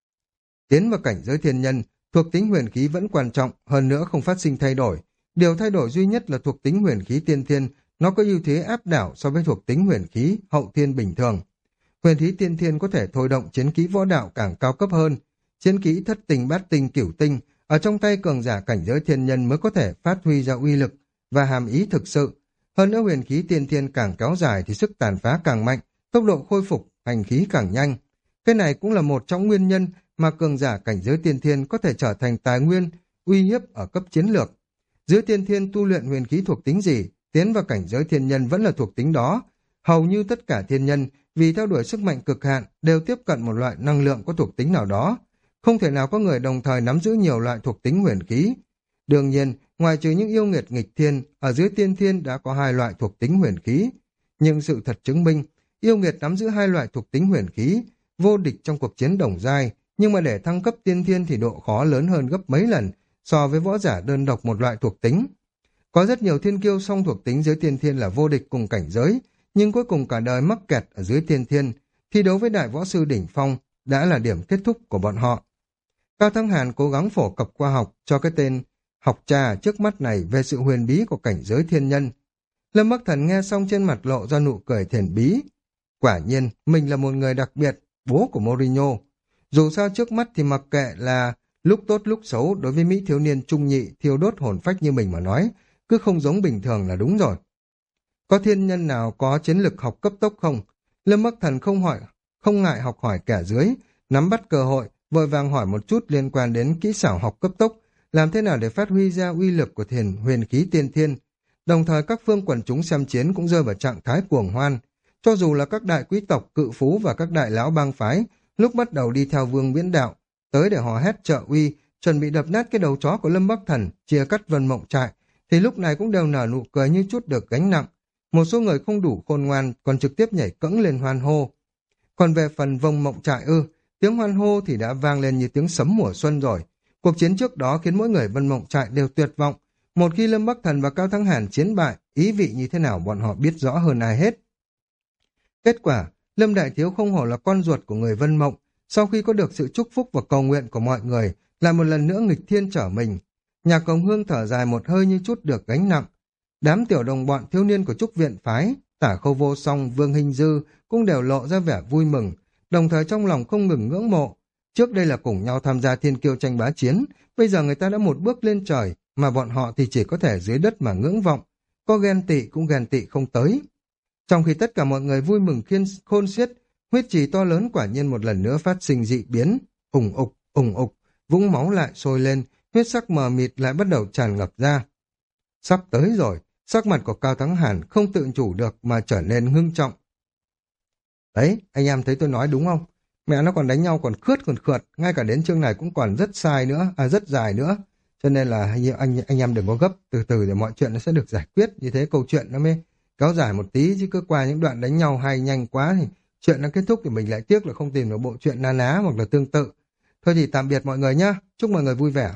Tiến vào cảnh giới thiên nhân, thuộc tính huyền khí vẫn quan trọng, hơn nữa không phát sinh thay đổi. Điều thay đổi duy nhất là thuộc tính huyền khí tiên thiên, nó có ưu thế áp đảo so với thuộc tính huyền khí hậu thiên bình thường. Huyền khí tiên thiên có thể thôi động chiến kỹ võ đạo càng cao cấp hơn. Chiến kỹ thất tình bát tinh cửu tinh, ở trong tay cường giả cảnh giới thiên nhân mới có thể phát huy ra uy lực và hàm ý thực sự. Hơn nữa huyền khí tiên thiên càng kéo dài thì sức tàn phá càng mạnh, tốc độ khôi phục hành khí càng nhanh. Cái này cũng là một trong nguyên nhân mà cường giả cảnh giới tiên thiên có thể trở thành tài nguyên, uy hiếp ở cấp chiến lược. Dưới tiên thiên tu luyện huyền khí thuộc tính gì, tiến vào cảnh giới thiên nhân vẫn là thuộc tính đó. Hầu như tất cả thiên nhân vì theo đuổi sức mạnh cực hạn đều tiếp cận một loại năng lượng có thuộc tính nào đó. Không thể nào có người đồng thời nắm giữ nhiều loại thuộc tính huyền khí. Đương nhiên, ngoài trừ những yêu nghiệt nghịch thiên, ở dưới tiên thiên đã có hai loại thuộc tính huyền khí. Nhưng sự thật chứng minh, yêu nghiệt nắm giữ hai loại thuộc tính huyền khí, vô địch trong cuộc chiến đồng giai, nhưng mà để thăng cấp tiên thiên thì độ khó lớn hơn gấp mấy lần so với võ giả đơn độc một loại thuộc tính. Có rất nhiều thiên kiêu song thuộc tính dưới tiên thiên là vô địch cùng cảnh giới, nhưng cuối cùng cả đời mắc kẹt ở dưới tiên thiên, thi đấu với đại võ sư đỉnh phong đã là điểm kết thúc của bọn họ. Cao Thắng Hàn cố gắng phổ cập khoa học cho cái tên học trà trước mắt này về sự huyền bí của cảnh giới thiên nhân. Lâm Bắc Thần nghe xong trên mặt lộ ra nụ cười thiền bí. Quả nhiên, mình là một người đặc biệt, bố của Mourinho. Dù sao trước mắt thì mặc kệ là lúc tốt lúc xấu đối với Mỹ thiếu niên trung nhị thiêu đốt hồn phách như mình mà nói, cứ không giống bình thường là đúng rồi. Có thiên nhân nào có chiến lực học cấp tốc không? Lâm Bắc Thần không hỏi, không ngại học hỏi kẻ dưới, nắm bắt cơ hội, vội vàng hỏi một chút liên quan đến kỹ xảo học cấp tốc, làm thế nào để phát huy ra uy lực của thiền huyền khí tiên thiên. Đồng thời các phương quần chúng xem chiến cũng rơi vào trạng thái cuồng hoan. Cho dù là các đại quý tộc, cự phú và các đại lão bang phái, lúc bắt đầu đi theo Vương Viễn Đạo, tới để hò hét trợ uy, chuẩn bị đập nát cái đầu chó của Lâm Bắc Thần, chia cắt Vân Mộng Trại, thì lúc này cũng đều nở nụ cười như chút được gánh nặng. Một số người không đủ khôn ngoan còn trực tiếp nhảy cẫng lên hoan hô. Còn về phần Vông Mộng Trại ư, tiếng hoan hô thì đã vang lên như tiếng sấm mùa xuân rồi. Cuộc chiến trước đó khiến mỗi người Vân Mộng Trại đều tuyệt vọng. Một khi Lâm Bắc Thần và Cao Thắng Hàn chiến bại, ý vị như thế nào bọn họ biết rõ hơn ai hết. Kết quả, Lâm Đại Thiếu không hổ là con ruột của người Vân Mộng, sau khi có được sự chúc phúc và cầu nguyện của mọi người, lại một lần nữa nghịch thiên trở mình. Nhà Công Hương thở dài một hơi như chút được gánh nặng. Đám tiểu đồng bọn thiếu niên của Trúc Viện Phái, Tả Khâu Vô Song, Vương Hình Dư cũng đều lộ ra vẻ vui mừng, đồng thời trong lòng không ngừng ngưỡng mộ. Trước đây là cùng nhau tham gia thiên kiêu tranh bá chiến, bây giờ người ta đã một bước lên trời, mà bọn họ thì chỉ có thể dưới đất mà ngưỡng vọng. Có ghen tị cũng ghen tị không tới. Trong khi tất cả mọi người vui mừng khiên khôn xiết, huyết trì to lớn quả nhiên một lần nữa phát sinh dị biến, ủng ục, ủng ục, vũng máu lại sôi lên, huyết sắc mờ mịt lại bắt đầu tràn ngập ra. Sắp tới rồi, sắc mặt của Cao Thắng Hàn không tự chủ được mà trở nên ngưng trọng. Đấy, anh em thấy tôi nói đúng không? Mẹ nó còn đánh nhau còn khướt còn khượt, ngay cả đến chương này cũng còn rất sai nữa, à rất dài nữa. Cho nên là anh anh em đừng có gấp, từ từ để mọi chuyện nó sẽ được giải quyết, như thế câu chuyện nó mới kéo dài một tí, chứ cứ qua những đoạn đánh nhau hay nhanh quá thì chuyện nó kết thúc thì mình lại tiếc là không tìm được bộ truyện na ná hoặc là tương tự. Thôi thì tạm biệt mọi người nhá, chúc mọi người vui vẻ.